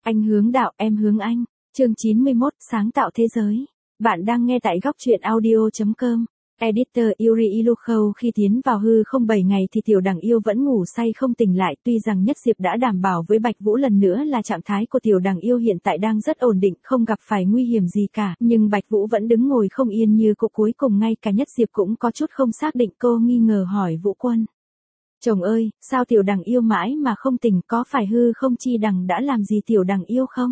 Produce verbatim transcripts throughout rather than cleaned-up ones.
Anh hướng đạo, em hướng anh. Chương chín mươi mốt, sáng tạo thế giới. Bạn đang nghe tại góc truyện audio chấm com. Editor Yuri Ilukhov khi tiến vào hư không bảy ngày thì Tiểu Đằng Yêu vẫn ngủ say không tỉnh lại, tuy rằng Nhất Diệp đã đảm bảo với Bạch Vũ lần nữa là trạng thái của Tiểu Đằng Yêu hiện tại đang rất ổn định, không gặp phải nguy hiểm gì cả, nhưng Bạch Vũ vẫn đứng ngồi không yên như cục, cuối cùng ngay cả Nhất Diệp cũng có chút không xác định, cô nghi ngờ hỏi Vũ Quân. Chồng ơi, sao Tiểu Đằng Yêu mãi mà không tỉnh, có phải hư không chi đằng đã làm gì Tiểu Đằng Yêu không?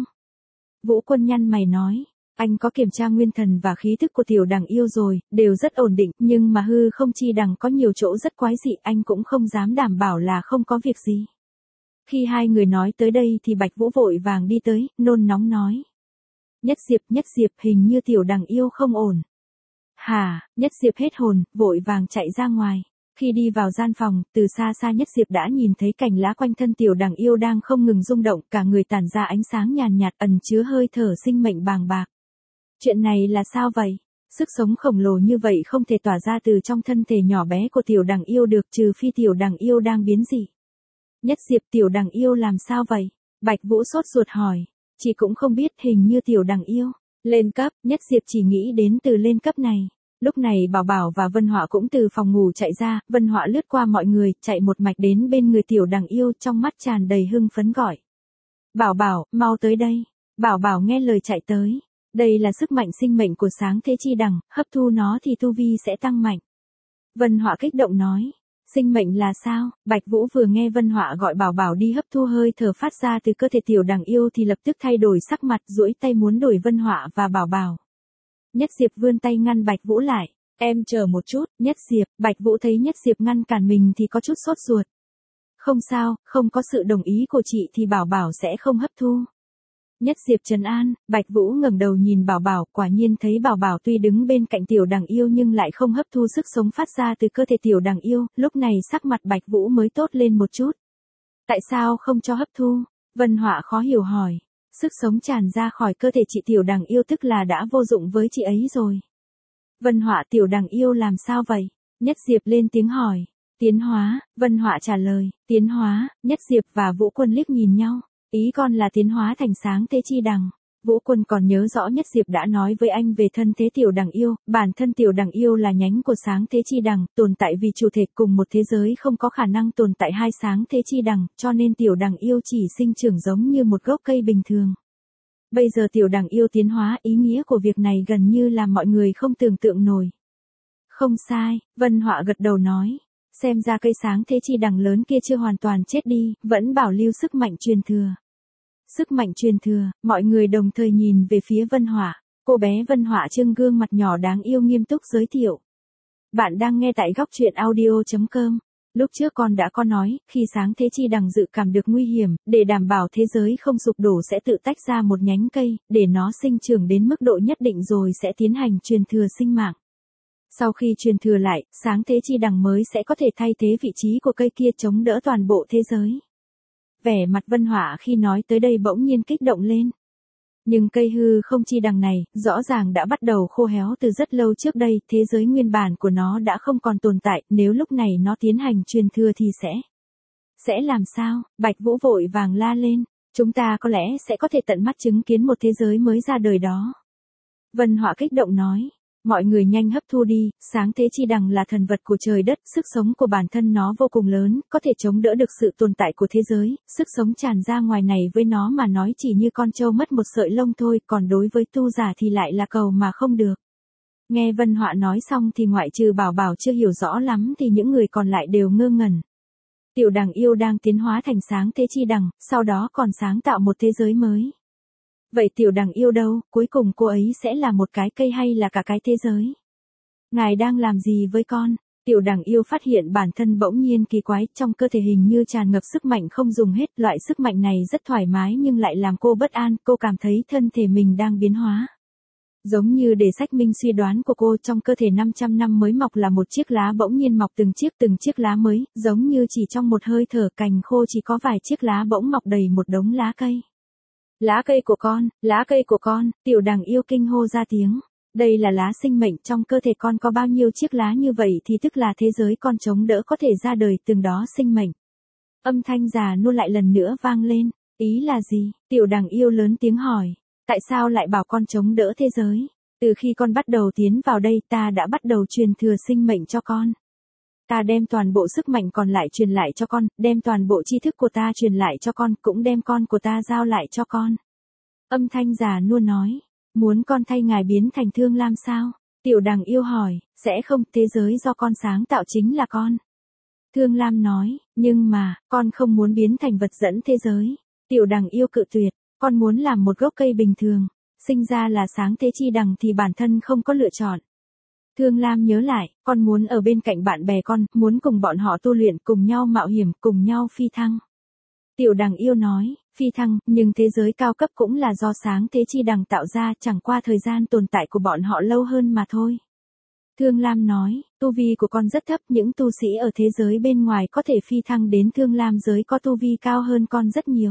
Vũ Quân nhăn mày nói. Anh có kiểm tra nguyên thần và khí thức của Tiểu Đằng Yêu rồi, đều rất ổn định, nhưng mà hư không chi đằng có nhiều chỗ rất quái dị, anh cũng không dám đảm bảo là không có việc gì. Khi hai người nói tới đây thì Bạch Vũ vội vàng đi tới, nôn nóng nói. Nhất Diệp, Nhất Diệp, hình như Tiểu Đằng Yêu không ổn. Hả, Nhất Diệp hết hồn, vội vàng chạy ra ngoài. Khi đi vào gian phòng, từ xa xa Nhất Diệp đã nhìn thấy cành lá quanh thân Tiểu Đằng Yêu đang không ngừng rung động, cả người tản ra ánh sáng nhàn nhạt ẩn chứa hơi thở sinh mệnh bàng bạc. Chuyện này là sao vậy? Sức sống khổng lồ như vậy không thể tỏa ra từ trong thân thể nhỏ bé của Tiểu Đằng Yêu được, trừ phi Tiểu Đằng Yêu đang biến dị. Nhất Diệp, Tiểu Đằng Yêu làm sao vậy? Bạch Vũ sốt ruột hỏi. Chị cũng không biết, hình như Tiểu Đằng Yêu lên cấp. Nhất Diệp chỉ nghĩ đến từ lên cấp này. Lúc này Bảo Bảo và Vân Họa cũng từ phòng ngủ chạy ra, Vân Họa lướt qua mọi người, chạy một mạch đến bên người Tiểu Đằng Yêu, trong mắt tràn đầy hưng phấn gọi. Bảo Bảo, mau tới đây. Bảo Bảo nghe lời chạy tới. Đây là sức mạnh sinh mệnh của sáng thế chi đằng, hấp thu nó thì tu vi sẽ tăng mạnh. Vân Họa kích động nói. Sinh mệnh là sao? Bạch Vũ vừa nghe Vân Họa gọi Bảo Bảo đi hấp thu hơi thở phát ra từ cơ thể Tiểu Đằng Yêu thì lập tức thay đổi sắc mặt, duỗi tay muốn đuổi Vân Họa và Bảo Bảo. Nhất Diệp vươn tay ngăn Bạch Vũ lại. Em chờ một chút, Nhất Diệp. Bạch Vũ thấy Nhất Diệp ngăn cản mình thì có chút sốt ruột. Không sao, không có sự đồng ý của chị thì Bảo Bảo sẽ không hấp thu. Nhất Diệp trấn an. Bạch Vũ ngẩng đầu nhìn Bảo Bảo, quả nhiên thấy Bảo Bảo tuy đứng bên cạnh Tiểu Đằng Yêu nhưng lại không hấp thu sức sống phát ra từ cơ thể Tiểu Đằng Yêu, lúc này sắc mặt Bạch Vũ mới tốt lên một chút. Tại sao không cho hấp thu? Vân Họa khó hiểu hỏi. Sức sống tràn ra khỏi cơ thể chị Tiểu Đằng Yêu tức là đã vô dụng với chị ấy rồi. Vân Họa, Tiểu Đằng Yêu làm sao vậy? Nhất Diệp lên tiếng hỏi. Tiến hóa, Vân Họa trả lời. Tiến hóa. Nhất Diệp và Vũ Quân liếc nhìn nhau. Ý con là tiến hóa thành sáng thế chi đằng. Vũ Quân còn nhớ rõ Nhất Diệp đã nói với anh về thân thế Tiểu Đằng Yêu, bản thân Tiểu Đằng Yêu là nhánh của sáng thế chi đằng, tồn tại vì chủ thể cùng một thế giới không có khả năng tồn tại hai sáng thế chi đằng, cho nên Tiểu Đằng Yêu chỉ sinh trưởng giống như một gốc cây bình thường. Bây giờ Tiểu Đằng Yêu tiến hóa, ý nghĩa của việc này gần như là mọi người không tưởng tượng nổi. Không sai, Vân Họa gật đầu nói. Xem ra cây sáng thế chi đằng lớn kia chưa hoàn toàn chết đi, vẫn bảo lưu sức mạnh truyền thừa. Sức mạnh truyền thừa, mọi người đồng thời nhìn về phía Vân Họa. Cô bé Vân Họa trưng gương mặt nhỏ đáng yêu nghiêm túc giới thiệu. Bạn đang nghe tại góc truyện audio chấm com. Lúc trước con đã có nói, khi sáng thế chi đằng dự cảm được nguy hiểm, để đảm bảo thế giới không sụp đổ sẽ tự tách ra một nhánh cây, để nó sinh trưởng đến mức độ nhất định rồi sẽ tiến hành truyền thừa sinh mạng. Sau khi truyền thừa lại, sáng thế chi đằng mới sẽ có thể thay thế vị trí của cây kia chống đỡ toàn bộ thế giới. Vẻ mặt Vân Họa khi nói tới đây bỗng nhiên kích động lên. Nhưng cây hư không chi đằng này, rõ ràng đã bắt đầu khô héo từ rất lâu trước đây, thế giới nguyên bản của nó đã không còn tồn tại, nếu lúc này nó tiến hành truyền thừa thì sẽ... Sẽ làm sao? Bạch Vũ vội vàng la lên. Chúng ta có lẽ sẽ có thể tận mắt chứng kiến một thế giới mới ra đời đó. Vân Họa kích động nói. Mọi người nhanh hấp thu đi, sáng thế chi đằng là thần vật của trời đất, sức sống của bản thân nó vô cùng lớn, có thể chống đỡ được sự tồn tại của thế giới, sức sống tràn ra ngoài này với nó mà nói chỉ như con trâu mất một sợi lông thôi, còn đối với tu giả thì lại là cầu mà không được. Nghe Vân Họa nói xong thì ngoại trừ Bảo Bảo chưa hiểu rõ lắm thì những người còn lại đều ngơ ngẩn. Tiểu Đằng Yêu đang tiến hóa thành sáng thế chi đằng, sau đó còn sáng tạo một thế giới mới. Vậy Tiểu Đằng Yêu đâu, cuối cùng cô ấy sẽ là một cái cây hay là cả cái thế giới? Ngài đang làm gì với con? Tiểu Đằng Yêu phát hiện bản thân bỗng nhiên kỳ quái, trong cơ thể hình như tràn ngập sức mạnh không dùng hết, loại sức mạnh này rất thoải mái nhưng lại làm cô bất an, cô cảm thấy thân thể mình đang biến hóa. Giống như để xác minh suy đoán của cô, trong cơ thể năm trăm năm mới mọc là một chiếc lá bỗng nhiên mọc từng chiếc từng chiếc lá mới, giống như chỉ trong một hơi thở cành khô chỉ có vài chiếc lá bỗng mọc đầy một đống lá cây. Lá cây của con, lá cây của con, Tiểu Đằng Yêu kinh hô ra tiếng. Đây là lá sinh mệnh, trong cơ thể con có bao nhiêu chiếc lá như vậy thì tức là thế giới con chống đỡ có thể ra đời từng đó sinh mệnh. Âm thanh già nua lại lần nữa vang lên. Ý là gì? Tiểu đằng yêu lớn tiếng hỏi. Tại sao lại bảo con chống đỡ thế giới? Từ khi con bắt đầu tiến vào đây ta đã bắt đầu truyền thừa sinh mệnh cho con. Ta đem toàn bộ sức mạnh còn lại truyền lại cho con, đem toàn bộ tri thức của ta truyền lại cho con, cũng đem con của ta giao lại cho con. Âm thanh già nua nói, muốn con thay ngài biến thành Thương Lam sao? Tiểu đằng yêu hỏi, sẽ không, thế giới do con sáng tạo chính là con. Thương Lam nói, nhưng mà, con không muốn biến thành vật dẫn thế giới. Tiểu đằng yêu cự tuyệt, con muốn làm một gốc cây bình thường, sinh ra là sáng thế chi đằng thì bản thân không có lựa chọn. Thương Lam nhớ lại, con muốn ở bên cạnh bạn bè con, muốn cùng bọn họ tu luyện, cùng nhau mạo hiểm, cùng nhau phi thăng. Tiểu đằng yêu nói, phi thăng, nhưng thế giới cao cấp cũng là do sáng thế chi đằng tạo ra, chẳng qua thời gian tồn tại của bọn họ lâu hơn mà thôi. Thương Lam nói, tu vi của con rất thấp, những tu sĩ ở thế giới bên ngoài có thể phi thăng đến Thương Lam giới có tu vi cao hơn con rất nhiều.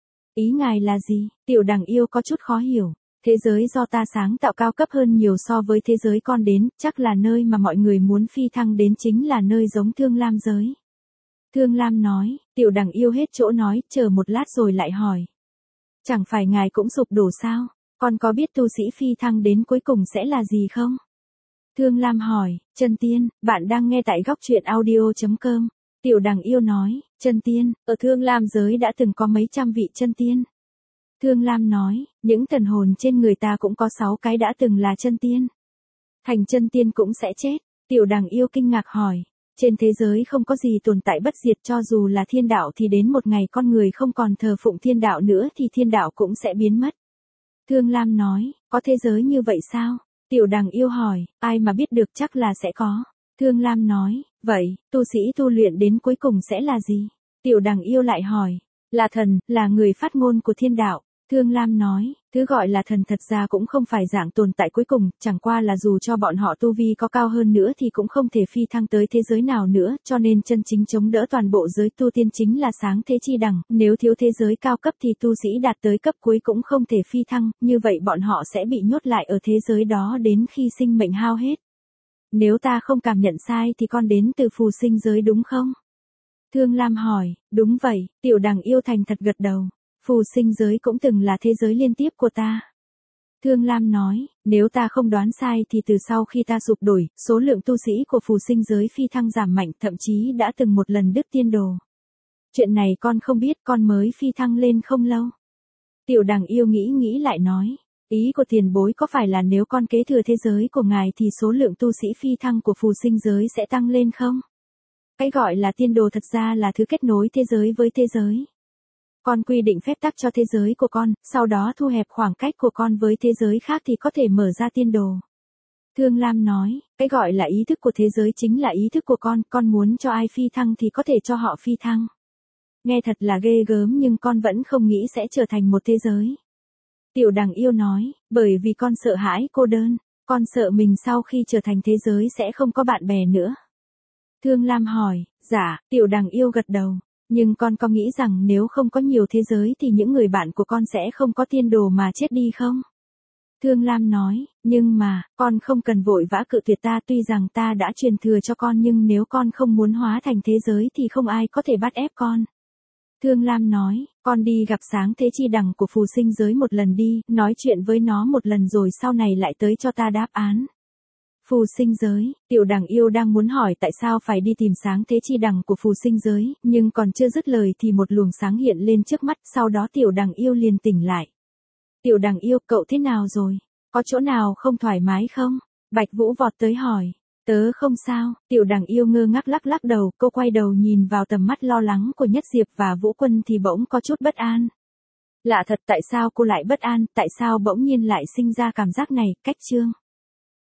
Ý ngài là gì? Tiểu đằng yêu có chút khó hiểu. Thế giới do ta sáng tạo cao cấp hơn nhiều so với thế giới con đến, chắc là nơi mà mọi người muốn phi thăng đến chính là nơi giống Thương Lam giới. Thương Lam nói, tiểu đằng yêu hết chỗ nói, chờ một lát rồi lại hỏi. Chẳng phải ngài cũng sụp đổ sao? Con có biết tu sĩ phi thăng đến cuối cùng sẽ là gì không? Thương Lam hỏi, Chân Tiên, bạn đang nghe tại góc truyện audio chấm com. Tiểu đằng yêu nói, Chân Tiên, ở Thương Lam giới đã từng có mấy trăm vị chân tiên. Thương Lam nói, những thần hồn trên người ta cũng có sáu cái đã từng là chân tiên. Thành chân tiên cũng sẽ chết. Tiểu đằng yêu kinh ngạc hỏi, trên thế giới không có gì tồn tại bất diệt, cho dù là thiên đạo thì đến một ngày con người không còn thờ phụng thiên đạo nữa thì thiên đạo cũng sẽ biến mất. Thương Lam nói, có thế giới như vậy sao? Tiểu đằng yêu hỏi, ai mà biết được, chắc là sẽ có. Thương Lam nói, vậy, tu sĩ tu luyện đến cuối cùng sẽ là gì? Tiểu đằng yêu lại hỏi, là thần, là người phát ngôn của thiên đạo. Thương Lam nói, thứ gọi là thần thật ra cũng không phải dạng tồn tại cuối cùng, chẳng qua là dù cho bọn họ tu vi có cao hơn nữa thì cũng không thể phi thăng tới thế giới nào nữa, cho nên chân chính chống đỡ toàn bộ giới tu tiên chính là sáng thế chi đằng, nếu thiếu thế giới cao cấp thì tu sĩ đạt tới cấp cuối cũng không thể phi thăng, như vậy bọn họ sẽ bị nhốt lại ở thế giới đó đến khi sinh mệnh hao hết. Nếu ta không cảm nhận sai thì con đến từ phù sinh giới đúng không? Thương Lam hỏi, đúng vậy, tiểu đằng yêu thành thật gật đầu. Phù sinh giới cũng từng là thế giới liên tiếp của ta. Thương Lam nói, nếu ta không đoán sai thì từ sau khi ta sụp đổi, số lượng tu sĩ của phù sinh giới phi thăng giảm mạnh, thậm chí đã từng một lần đứt tiên đồ. Chuyện này con không biết, con mới phi thăng lên không lâu. Tiểu đằng yêu nghĩ nghĩ lại nói, ý của tiền bối có phải là nếu con kế thừa thế giới của ngài thì số lượng tu sĩ phi thăng của phù sinh giới sẽ tăng lên không? Cái gọi là tiên đồ thật ra là thứ kết nối thế giới với thế giới. Con quy định phép tắc cho thế giới của con, sau đó thu hẹp khoảng cách của con với thế giới khác thì có thể mở ra tiên đồ. Thương Lam nói, cái gọi là ý thức của thế giới chính là ý thức của con, con muốn cho ai phi thăng thì có thể cho họ phi thăng. Nghe thật là ghê gớm nhưng con vẫn không nghĩ sẽ trở thành một thế giới. Tiểu đằng yêu nói, bởi vì con sợ hãi cô đơn, con sợ mình sau khi trở thành thế giới sẽ không có bạn bè nữa. Thương Lam hỏi, dạ, tiểu đằng yêu gật đầu. Nhưng con có nghĩ rằng nếu không có nhiều thế giới thì những người bạn của con sẽ không có tiên đồ mà chết đi không? Thương Lam nói, nhưng mà, con không cần vội vã cự tuyệt ta, tuy rằng ta đã truyền thừa cho con nhưng nếu con không muốn hóa thành thế giới thì không ai có thể bắt ép con. Thương Lam nói, con đi gặp sáng thế chi đằng của phù sinh giới một lần đi, nói chuyện với nó một lần rồi sau này lại tới cho ta đáp án. Phù sinh giới, tiểu đằng yêu đang muốn hỏi tại sao phải đi tìm sáng thế chi đằng của phù sinh giới, nhưng còn chưa dứt lời thì một luồng sáng hiện lên trước mắt, sau đó tiểu đằng yêu liền tỉnh lại. Tiểu đằng yêu, cậu thế nào rồi? Có chỗ nào không thoải mái không? Bạch Vũ vọt tới hỏi. Tớ không sao, tiểu đằng yêu ngơ ngác lắc lắc đầu, cô quay đầu nhìn vào tầm mắt lo lắng của Nhất Diệp và Vũ Quân thì bỗng có chút bất an. Lạ thật, tại sao cô lại bất an, tại sao bỗng nhiên lại sinh ra cảm giác này? Cách chương.